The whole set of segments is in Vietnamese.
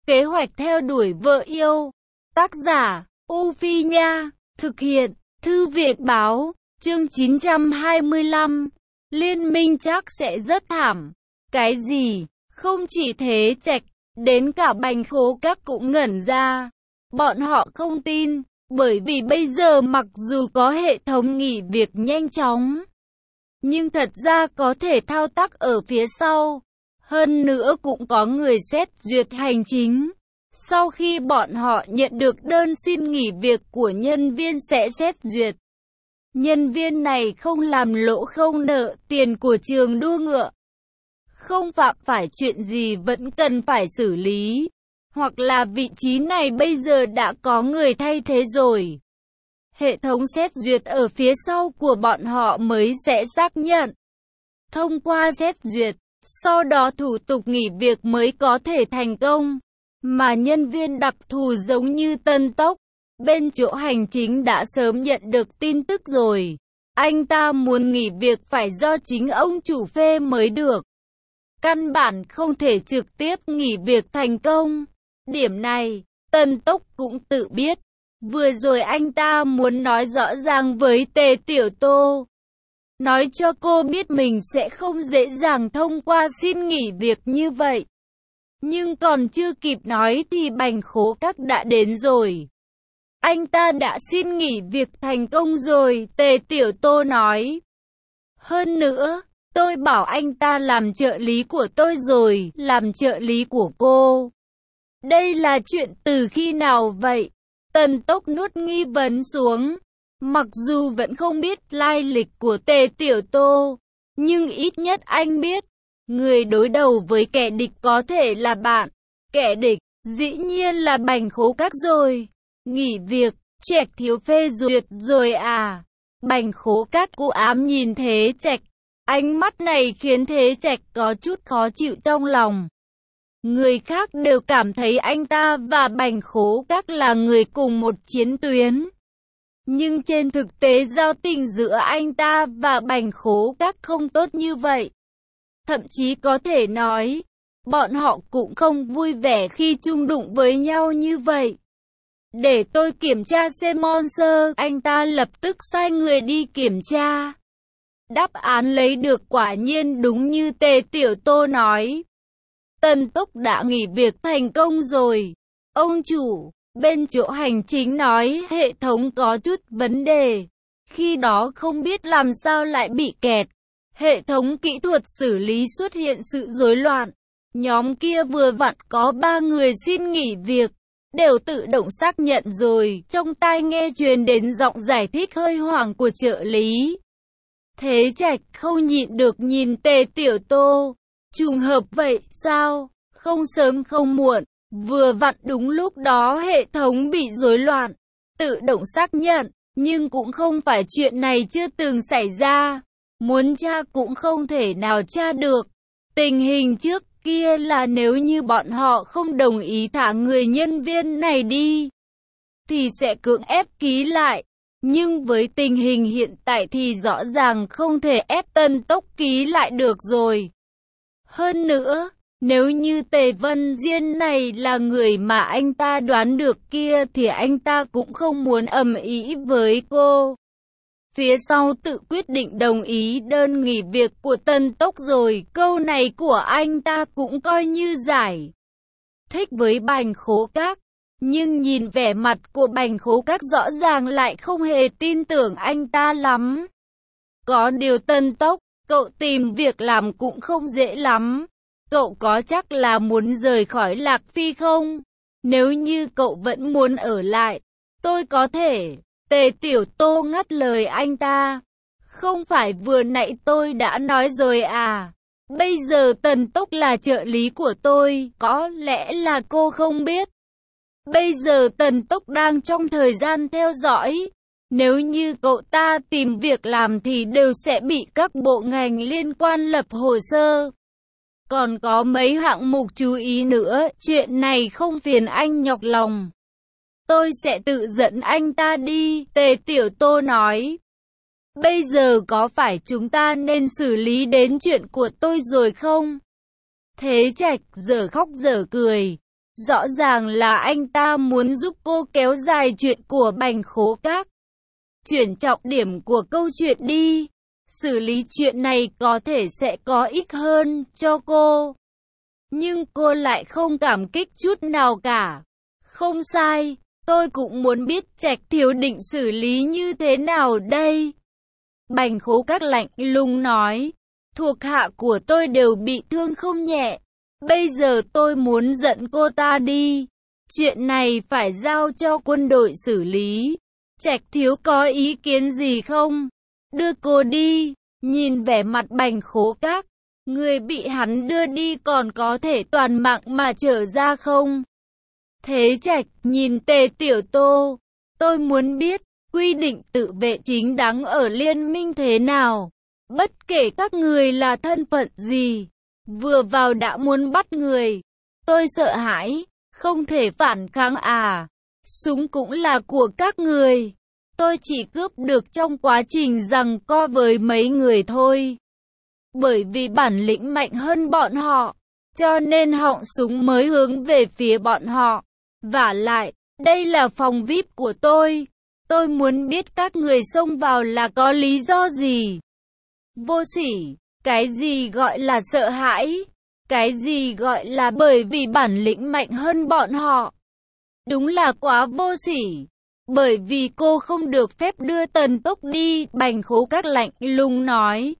Kế hoạch theo đuổi vợ yêu. Tác giả, U Phi Nha. Thực hiện, Thư viện Báo. Chương 925. Liên minh chắc sẽ rất thảm. Cái gì? Không chỉ thế Trạch, đến cả Bành Khố Các cũng ngẩn ra. Bọn họ không tin, bởi vì bây giờ mặc dù có hệ thống nghỉ việc nhanh chóng, nhưng thật ra có thể thao tác ở phía sau. Hơn nữa cũng có người xét duyệt hành chính. Sau khi bọn họ nhận được đơn xin nghỉ việc của nhân viên sẽ xét duyệt. Nhân viên này không làm lỗ không nợ tiền của trường đua ngựa, không phạm phải chuyện gì vẫn cần phải xử lý. Hoặc là vị trí này bây giờ đã có người thay thế rồi. Hệ thống xét duyệt ở phía sau của bọn họ mới sẽ xác nhận. Thông qua xét duyệt, sau đó thủ tục nghỉ việc mới có thể thành công. Mà nhân viên đặc thù giống như Tân Tốc, bên chỗ hành chính đã sớm nhận được tin tức rồi. Anh ta muốn nghỉ việc phải do chính ông chủ phê mới được. Căn bản không thể trực tiếp nghỉ việc thành công. Điểm này, Tân Tốc cũng tự biết. Vừa rồi anh ta muốn nói rõ ràng với Tề Tiểu Tô, nói cho cô biết mình sẽ không dễ dàng thông qua xin nghỉ việc như vậy. Nhưng còn chưa kịp nói thì Bành Khố Các đã đến rồi. Anh ta đã xin nghỉ việc thành công rồi, Tề Tiểu Tô nói. Hơn nữa, tôi bảo anh ta làm trợ lý của tôi rồi, làm trợ lý của cô. Đây là chuyện từ khi nào vậy? Tần Tốc nuốt nghi vấn xuống. Mặc dù vẫn không biết lai lịch của Tề Tiểu Tô, nhưng ít nhất anh biết, người đối đầu với kẻ địch có thể là bạn. Kẻ địch, dĩ nhiên là Bành Khố Các rồi. Nghỉ việc, Trạch thiếu phê duyệt rồi à? Bành Khố Các u ám nhìn Thế Trạch. Ánh mắt này khiến Thế Trạch có chút khó chịu trong lòng. Người khác đều cảm thấy anh ta và Bành Khố Các là người cùng một chiến tuyến. Nhưng trên thực tế giao tình giữa anh ta và Bành Khố Các không tốt như vậy. Thậm chí có thể nói, bọn họ cũng không vui vẻ khi chung đụng với nhau như vậy. Để tôi kiểm tra xem Monster, anh ta lập tức sai người đi kiểm tra. Đáp án lấy được quả nhiên đúng như Tề Tiểu Tô nói. Tân Tốc đã nghỉ việc thành công rồi. Ông chủ, bên chỗ hành chính nói hệ thống có chút vấn đề. Khi đó không biết làm sao lại bị kẹt. Hệ thống kỹ thuật xử lý xuất hiện sự rối loạn. Nhóm kia vừa vặn có 3 người xin nghỉ việc, đều tự động xác nhận rồi. Trong tai nghe truyền đến giọng giải thích hơi hoảng của trợ lý. Thế Trạch không nhịn được nhìn Tề Tiểu Tô. Trùng hợp vậy sao? Không sớm không muộn, vừa vặn đúng lúc đó hệ thống bị rối loạn, tự động xác nhận, nhưng cũng không phải chuyện này chưa từng xảy ra. Muốn tra cũng không thể nào tra được. Tình hình trước kia là nếu như bọn họ không đồng ý thả người nhân viên này đi, thì sẽ cưỡng ép ký lại. Nhưng với tình hình hiện tại thì rõ ràng không thể ép Tân Tốc ký lại được rồi. Hơn nữa, nếu như Tề Vân Diên này là người mà anh ta đoán được kia thì anh ta cũng không muốn ầm ĩ với cô. Phía sau tự quyết định đồng ý đơn nghỉ việc của Tân Tốc rồi, câu này của anh ta cũng coi như giải thích với Bành Khố Các. Nhưng nhìn vẻ mặt của Bành Khố Các rõ ràng lại không hề tin tưởng anh ta lắm. Có điều Tân Tốc, cậu tìm việc làm cũng không dễ lắm. Cậu có chắc là muốn rời khỏi Lạc Phi không? Nếu như cậu vẫn muốn ở lại, tôi có thể. Tề Tiểu Tô ngắt lời anh ta. Không phải vừa nãy tôi đã nói rồi à? Bây giờ Tần Tốc là trợ lý của tôi, có lẽ là cô không biết. Bây giờ Tần Tốc đang trong thời gian theo dõi. Nếu như cậu ta tìm việc làm thì đều sẽ bị các bộ ngành liên quan lập hồ sơ. Còn có mấy hạng mục chú ý nữa, chuyện này không phiền anh nhọc lòng. Tôi sẽ tự dẫn anh ta đi, Tề Tiểu Tô nói. Bây giờ có phải chúng ta nên xử lý đến chuyện của tôi rồi không? Thế Trạch dở khóc dở cười. Rõ ràng là anh ta muốn giúp cô kéo dài chuyện của Bành Khố Các. Chuyển trọng điểm của câu chuyện đi. Xử lý chuyện này có thể sẽ có ích hơn cho cô. Nhưng cô lại không cảm kích chút nào cả. Không sai, tôi cũng muốn biết Trạch thiếu định xử lý như thế nào đây. Bành Khố Các lạnh lùng nói, thuộc hạ của tôi đều bị thương không nhẹ. Bây giờ tôi muốn dẫn cô ta đi. Chuyện này phải giao cho quân đội xử lý. Trạch thiếu có ý kiến gì không? Đưa cô đi. Nhìn vẻ mặt Bành Khố Các, người bị hắn đưa đi còn có thể toàn mạng mà trở ra không? Thế Trạch nhìn Tề Tiểu Tô, tôi muốn biết quy định tự vệ chính đáng ở liên minh thế nào? Bất kể các người là thân phận gì, vừa vào đã muốn bắt người. Tôi sợ hãi, không thể phản kháng à? Súng cũng là của các người. Tôi chỉ cướp được trong quá trình giằng co với mấy người thôi. Bởi vì bản lĩnh mạnh hơn bọn họ, cho nên họng súng mới hướng về phía bọn họ. Vả lại, đây là phòng VIP của tôi. Tôi muốn biết các người xông vào là có lý do gì? Vô sỉ, cái gì gọi là sợ hãi? Cái gì gọi là bởi vì bản lĩnh mạnh hơn bọn họ? Đúng là quá vô sỉ. Bởi vì cô không được phép đưa Tần Tốc đi, Bành Khố Các lạnh lùng nói.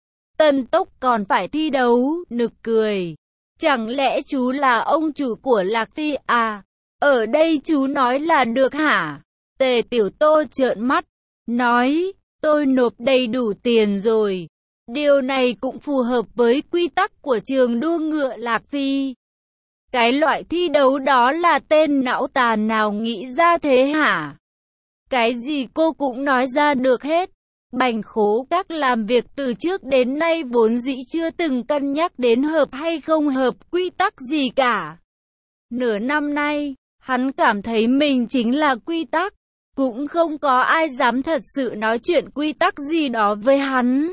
Tần Tốc còn phải thi đấu, nực cười. Chẳng lẽ chú là ông chủ của Lạc Phi à? Ở đây chú nói là được hả? Tề Tiểu Tô trợn mắt, nói, tôi nộp đầy đủ tiền rồi. Điều này cũng phù hợp với quy tắc của trường đua ngựa Lạc Phi. Cái loại thi đấu đó là tên não tàn nào nghĩ ra thế hả? Cái gì cô cũng nói ra được hết. Bành Khố Các làm việc từ trước đến nay vốn dĩ chưa từng cân nhắc đến hợp hay không hợp quy tắc gì cả. Nửa năm nay, hắn cảm thấy mình chính là quy tắc. Cũng không có ai dám thật sự nói chuyện quy tắc gì đó với hắn.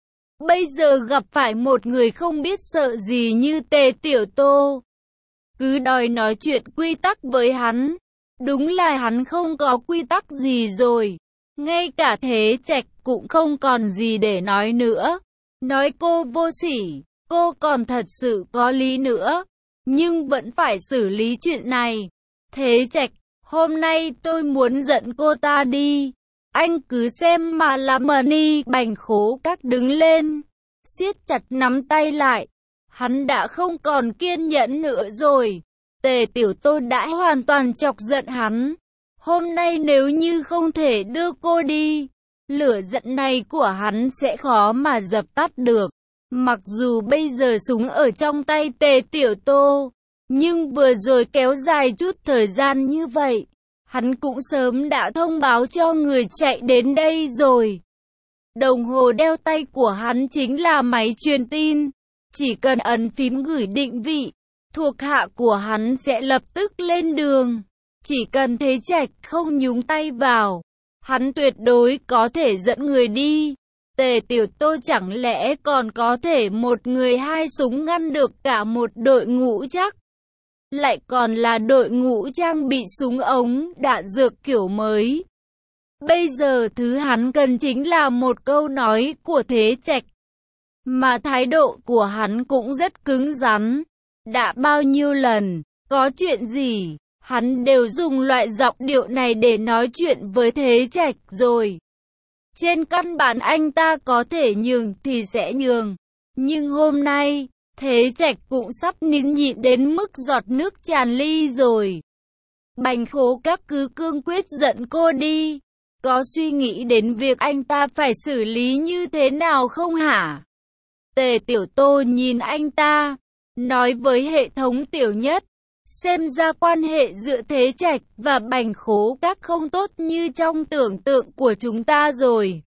Bây giờ gặp phải một người không biết sợ gì như Tề Tiểu Tô, cứ đòi nói chuyện quy tắc với hắn. Đúng là hắn không có quy tắc gì rồi. Ngay cả Thế Trạch cũng không còn gì để nói nữa. Nói cô vô sỉ, cô còn thật sự có lý nữa. Nhưng vẫn phải xử lý chuyện này. Thế Trạch, hôm nay tôi muốn dẫn cô ta đi. Anh cứ xem mà làm đi. Bành Khố Các đứng lên, siết chặt nắm tay lại. Hắn đã không còn kiên nhẫn nữa rồi. Tề Tiểu Tô đã hoàn toàn chọc giận hắn. Hôm nay nếu như không thể đưa cô đi, lửa giận này của hắn sẽ khó mà dập tắt được. Mặc dù bây giờ súng ở trong tay Tề Tiểu Tô, nhưng vừa rồi kéo dài chút thời gian như vậy, hắn cũng sớm đã thông báo cho người chạy đến đây rồi. Đồng hồ đeo tay của hắn chính là máy truyền tin. Chỉ cần ấn phím gửi định vị, thuộc hạ của hắn sẽ lập tức lên đường. Chỉ cần Thế Trạch không nhúng tay vào, hắn tuyệt đối có thể dẫn người đi. Tề Tiểu Tô chẳng lẽ còn có thể một người hai súng ngăn được cả một đội ngũ chắc? Lại còn là đội ngũ trang bị súng ống, đạn dược kiểu mới. Bây giờ thứ hắn cần chính là một câu nói của Thế Trạch. Mà thái độ của hắn cũng rất cứng rắn. Đã bao nhiêu lần, có chuyện gì, hắn đều dùng loại giọng điệu này để nói chuyện với Thế Trạch rồi. Trên căn bản anh ta có thể nhường thì sẽ nhường. Nhưng hôm nay, Thế Trạch cũng sắp nín nhịn đến mức giọt nước tràn ly rồi. Bành Khố Các cứ cương quyết dẫn cô đi. Có suy nghĩ đến việc anh ta phải xử lý như thế nào không hả? Tề Tiểu Tô nhìn anh ta, nói với hệ thống Tiểu Nhất, xem ra quan hệ giữa Thế Trạch và Bành Khố Các không tốt như trong tưởng tượng của chúng ta rồi.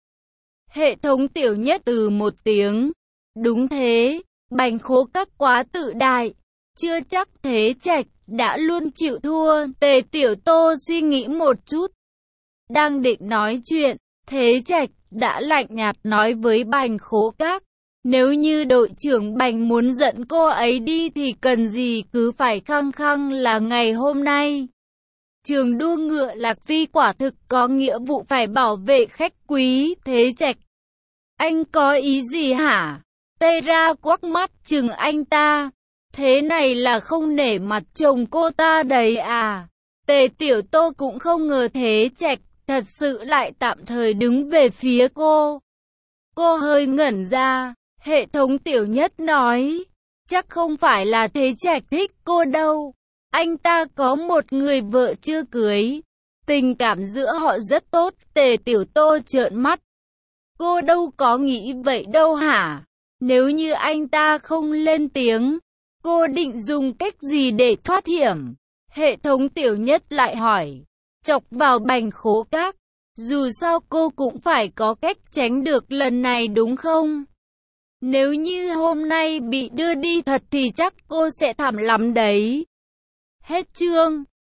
Hệ thống Tiểu Nhất từ một tiếng, đúng thế, Bành Khố Các quá tự đại, chưa chắc Thế Trạch đã luôn chịu thua. Tề Tiểu Tô suy nghĩ một chút, đang định nói chuyện, Thế Trạch đã lạnh nhạt nói với Bành Khố Các, Nếu như đội trưởng Bành muốn dẫn cô ấy đi thì cần gì cứ phải khăng khăng là ngày hôm nay. Trường đua ngựa Lạc Phi quả thực có nghĩa vụ phải bảo vệ khách quý, Thế Trạch. Anh có ý gì hả? Tây Ra quắc mắt chừng anh ta. Thế này là không nể mặt chồng cô ta đấy à? Tề Tiểu Tô cũng không ngờ Thế Trạch thật sự lại tạm thời đứng về phía cô. Cô hơi ngẩn ra. Hệ thống Tiểu Nhất nói, chắc không phải là Thế Trạch thích cô đâu. Anh ta có một người vợ chưa cưới. Tình cảm giữa họ rất tốt. Tề Tiểu Tô trợn mắt. Cô đâu có nghĩ vậy đâu hả? Nếu như anh ta không lên tiếng, cô định dùng cách gì để thoát hiểm? Hệ thống Tiểu Nhất lại hỏi. Chọc vào Bành Khố Các. Dù sao cô cũng phải có cách tránh được lần này đúng không? Nếu như hôm nay bị đưa đi thật thì chắc cô sẽ thảm lắm đấy. Hết chương.